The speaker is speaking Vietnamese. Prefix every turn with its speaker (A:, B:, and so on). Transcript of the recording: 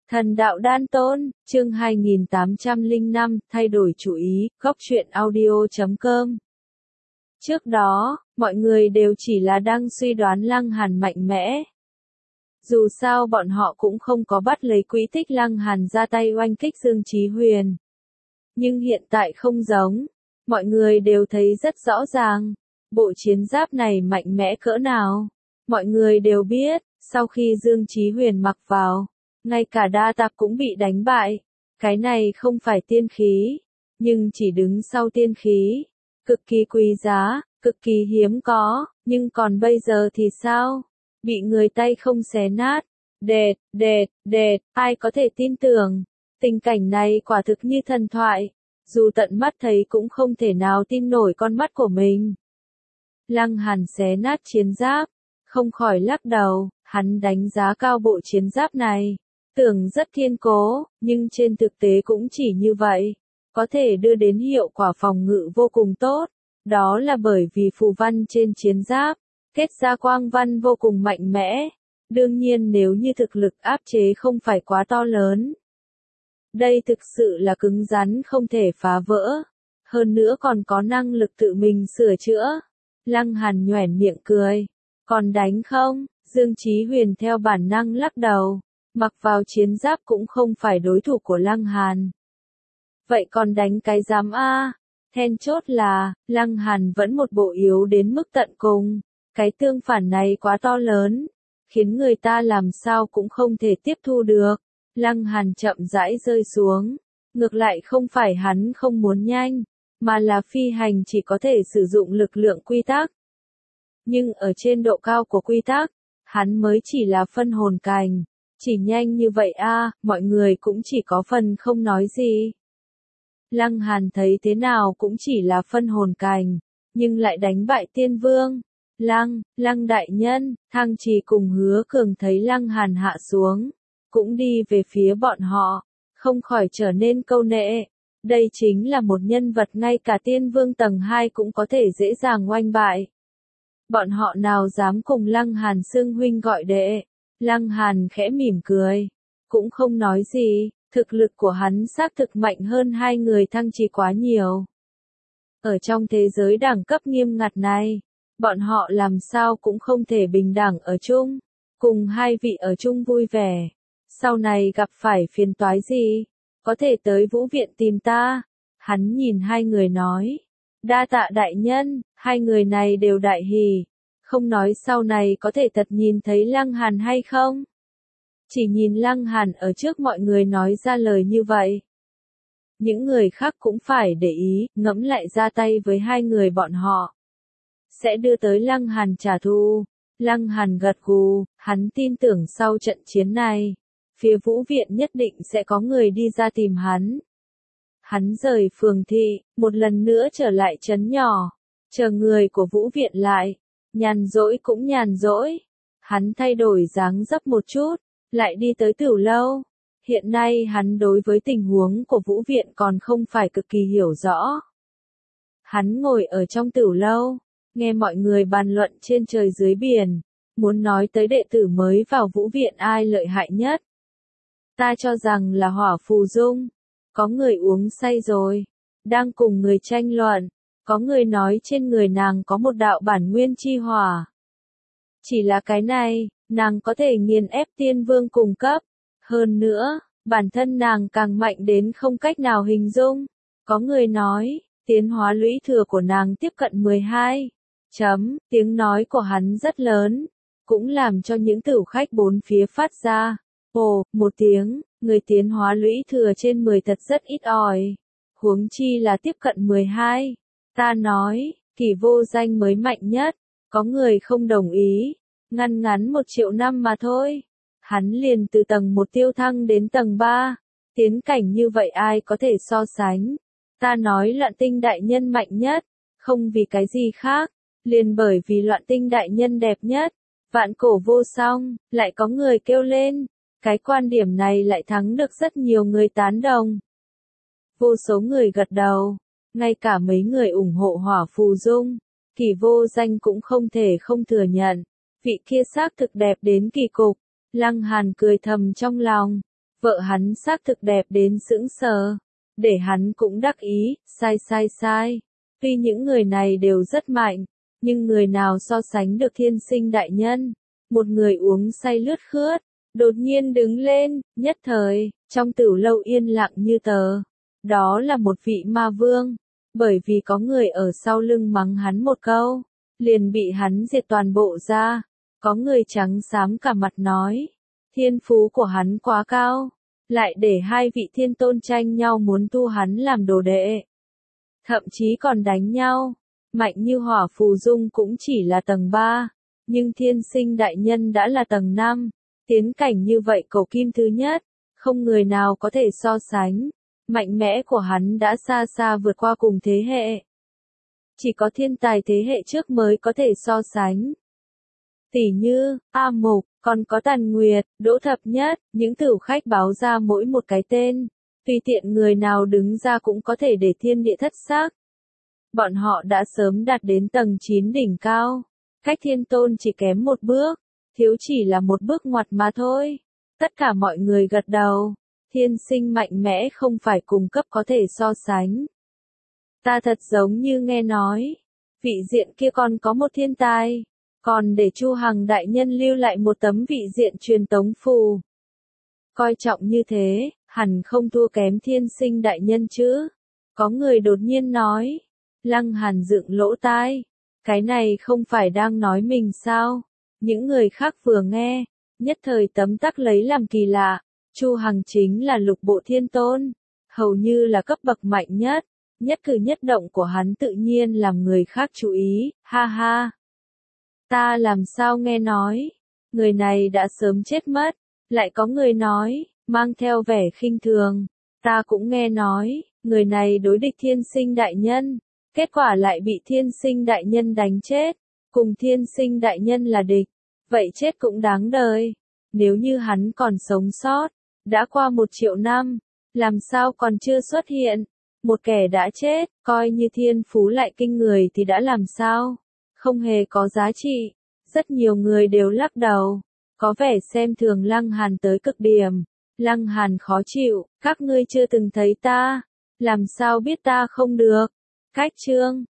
A: Thần đạo đan tôn, chương 2805, thay đổi chủ ý, góc truyện audio.com. Trước đó, mọi người đều chỉ là đang suy đoán Lăng Hàn mạnh mẽ. Dù sao bọn họ cũng không có bắt lấy quỹ tích Lăng Hàn ra tay oanh kích Dương Chí Huyền. Nhưng hiện tại không giống, mọi người đều thấy rất rõ ràng, bộ chiến giáp này mạnh mẽ cỡ nào. Mọi người đều biết, sau khi Dương Chí Huyền mặc vào, ngay cả đa tạp cũng bị đánh bại. Cái này không phải tiên khí, nhưng chỉ đứng sau tiên khí. Cực kỳ quý giá, cực kỳ hiếm có, nhưng còn bây giờ thì sao? Bị người tay không xé nát. Đệt, ai có thể tin tưởng. Tình cảnh này quả thực như thần thoại. Dù tận mắt thấy cũng không thể nào tin nổi con mắt của mình. Lăng Hàn xé nát chiến giáp, không khỏi lắc đầu, hắn đánh giá cao bộ chiến giáp này. Tưởng rất kiên cố, nhưng trên thực tế cũng chỉ như vậy. Có thể đưa đến hiệu quả phòng ngự vô cùng tốt. Đó là bởi vì phù văn trên chiến giáp, kết ra quang văn vô cùng mạnh mẽ. Đương nhiên nếu như thực lực áp chế không phải quá to lớn. Đây thực sự là cứng rắn không thể phá vỡ. Hơn nữa còn có năng lực tự mình sửa chữa. Lăng Hàn nhoẻn miệng cười. Còn đánh không? Dương Chí Huyền theo bản năng lắc đầu. Mặc vào chiến giáp cũng không phải đối thủ của Lăng Hàn. Vậy còn đánh cái giám a? Then chốt là, Lăng Hàn vẫn một bộ yếu đến mức tận cùng. Cái tương phản này quá to lớn, khiến người ta làm sao cũng không thể tiếp thu được. Lăng Hàn chậm rãi rơi xuống. Ngược lại không phải hắn không muốn nhanh, mà là phi hành chỉ có thể sử dụng lực lượng quy tắc. Nhưng ở trên độ cao của quy tắc, hắn mới chỉ là phân hồn cảnh. Chỉ nhanh như vậy a, mọi người cũng chỉ có phần không nói gì. Lăng Hàn thấy thế nào cũng chỉ là phân hồn cảnh, nhưng lại đánh bại tiên vương. Lăng đại nhân, Thăng Trì cùng Hứa Cường thấy Lăng Hàn hạ xuống, cũng đi về phía bọn họ, không khỏi trở nên câu nệ. Đây chính là một nhân vật ngay cả tiên vương tầng 2 cũng có thể dễ dàng oanh bại. Bọn họ nào dám cùng Lăng Hàn xưng huynh gọi đệ. Lăng Hàn khẽ mỉm cười, cũng không nói gì, thực lực của hắn xác thực mạnh hơn hai người Thăng Trì quá nhiều. Ở trong thế giới đẳng cấp nghiêm ngặt này, bọn họ làm sao cũng không thể bình đẳng ở chung, cùng hai vị ở chung vui vẻ. Sau này gặp phải phiền toái gì, có thể tới Vũ Viện tìm ta. Hắn nhìn hai người nói, đa tạ đại nhân, hai người này đều đại hỉ. Không nói sau này có thể thật nhìn thấy Lăng Hàn hay không? Chỉ nhìn Lăng Hàn ở trước mọi người nói ra lời như vậy. Những người khác cũng phải để ý, ngẫm lại ra tay với hai người bọn họ. Sẽ đưa tới Lăng Hàn trả thù. Lăng Hàn gật gù, hắn tin tưởng sau trận chiến này, phía Vũ Viện nhất định sẽ có người đi ra tìm hắn. Hắn rời phường thị, một lần nữa trở lại trấn nhỏ, chờ người của Vũ Viện lại. Nhàn rỗi cũng nhàn rỗi. Hắn thay đổi dáng dấp một chút, lại đi tới Tửu Lâu. Hiện nay hắn đối với tình huống của Vũ Viện còn không phải cực kỳ hiểu rõ. Hắn ngồi ở trong Tửu Lâu, nghe mọi người bàn luận trên trời dưới biển, muốn nói tới đệ tử mới vào Vũ Viện ai lợi hại nhất. Ta cho rằng là Hỏa Phù Dung. Có người uống say rồi, đang cùng người tranh luận. Có người nói trên người nàng có một đạo bản nguyên chi hỏa. Chỉ là cái này, nàng có thể nghiền ép tiên vương cùng cấp. Hơn nữa, bản thân nàng càng mạnh đến không cách nào hình dung. Có người nói, tiến hóa lũy thừa của nàng tiếp cận 12. Tiếng nói của hắn rất lớn, cũng làm cho những tửu khách bốn phía phát ra. Ồ, một tiếng, người tiến hóa lũy thừa trên 10 thật rất ít ỏi. Huống chi là tiếp cận 12. Ta nói, Kỳ Vô Danh mới mạnh nhất. Có người không đồng ý. Ngắn 1 triệu năm mà thôi. Hắn liền từ tầng 1 tiêu thăng đến tầng 3. Tiến cảnh như vậy ai có thể so sánh. Ta nói Loạn Tinh đại nhân mạnh nhất. Không vì cái gì khác. Liền bởi vì Loạn Tinh đại nhân đẹp nhất. Vạn cổ vô song. Lại có người kêu lên. Cái quan điểm này lại thắng được rất nhiều người tán đồng. Vô số người gật đầu. Ngay cả mấy người ủng hộ Hỏa Phù Dung, Kỳ Vô Danh cũng không thể không thừa nhận. Vị kia xác thực đẹp đến kỳ cục. Lăng Hàn cười thầm trong lòng. Vợ hắn xác thực đẹp đến sững sờ. Để hắn cũng đắc ý, sai. Tuy những người này đều rất mạnh, nhưng người nào so sánh được thiên sinh đại nhân. Một người uống say lướt khướt, đột nhiên đứng lên, nhất thời, trong tửu lâu yên lặng như tờ. Đó là một vị ma vương, bởi vì có người ở sau lưng mắng hắn một câu, liền bị hắn diệt toàn bộ ra. Có người trắng xám cả mặt nói, thiên phú của hắn quá cao, lại để hai vị thiên tôn tranh nhau muốn tu hắn làm đồ đệ. Thậm chí còn đánh nhau, mạnh như Hỏa Phù Dung cũng chỉ là tầng 3, nhưng thiên sinh đại nhân đã là tầng 5, tiến cảnh như vậy cầu kim thứ nhất, không người nào có thể so sánh, mạnh mẽ của hắn đã xa xa vượt qua cùng thế hệ. Chỉ có thiên tài thế hệ trước mới có thể so sánh. Tỷ như, A Mục, còn có Tàn Nguyệt, Đỗ Thập Nhất, những tử khách báo ra mỗi một cái tên, tùy tiện người nào đứng ra cũng có thể để thiên địa thất sắc. Bọn họ đã sớm đạt đến tầng 9 đỉnh cao, cách thiên tôn chỉ kém một bước, thiếu chỉ là một bước ngoặt mà thôi. Tất cả mọi người gật đầu, thiên sinh mạnh mẽ không phải cùng cấp có thể so sánh. Ta thật giống như nghe nói, vị diện kia còn có một thiên tài, còn để Chu Hằng đại nhân lưu lại một tấm vị diện truyền tống phù. Coi trọng như thế, hẳn không thua kém thiên sinh đại nhân chứ. Có người đột nhiên nói, Lăng Hàn dựng lỗ tai, cái này không phải đang nói mình sao? Những người khác vừa nghe, nhất thời tấm tắc lấy làm kỳ lạ. Chu Hằng chính là lục bộ thiên tôn, hầu như là cấp bậc mạnh nhất, nhất cử nhất động của hắn tự nhiên làm người khác chú ý, ha ha. Ta làm sao nghe nói, người này đã sớm chết mất, lại có người nói, mang theo vẻ khinh thường, ta cũng nghe nói, người này đối địch thiên sinh đại nhân, kết quả lại bị thiên sinh đại nhân đánh chết, cùng thiên sinh đại nhân là địch, vậy chết cũng đáng đời, nếu như hắn còn sống sót, đã qua 1 triệu năm, làm sao còn chưa xuất hiện, một kẻ đã chết, coi như thiên phú lại kinh người thì đã làm sao, không hề có giá trị. Rất nhiều người đều lắc đầu, có vẻ xem thường Lăng Hàn tới cực điểm. Lăng Hàn khó chịu, các ngươi chưa từng thấy ta, làm sao biết ta không được. Cách chương